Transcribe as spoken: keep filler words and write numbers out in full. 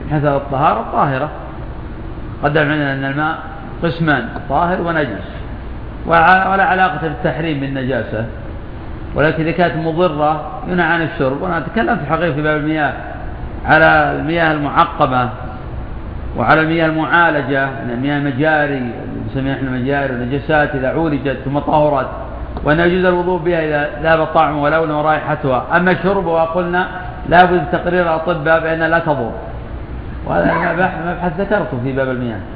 حيث الطهارة الطاهرة. قدم عندنا أن الماء قسمان طاهر ونجس، ولا علاقة بالتحريم بالنجاسة، ولكن إذا كانت مضرة ينهى عن الشرب. وأنا أتكلم في حقيقة في باب المياه على المياه المعقمة وعلى المياه المعالجة، المياه المجاري نسميها احنا مجاري، والنجاسات إذا عولجت ثم طهرت، وأن يجوز الوضوء بها إذا ذهب طعم ولون ورائحتها. أما الشرب وقلنا لا بد تقرير الأطباء بأنها لا تضر، وهذا مبحث ذكرته في باب المياه.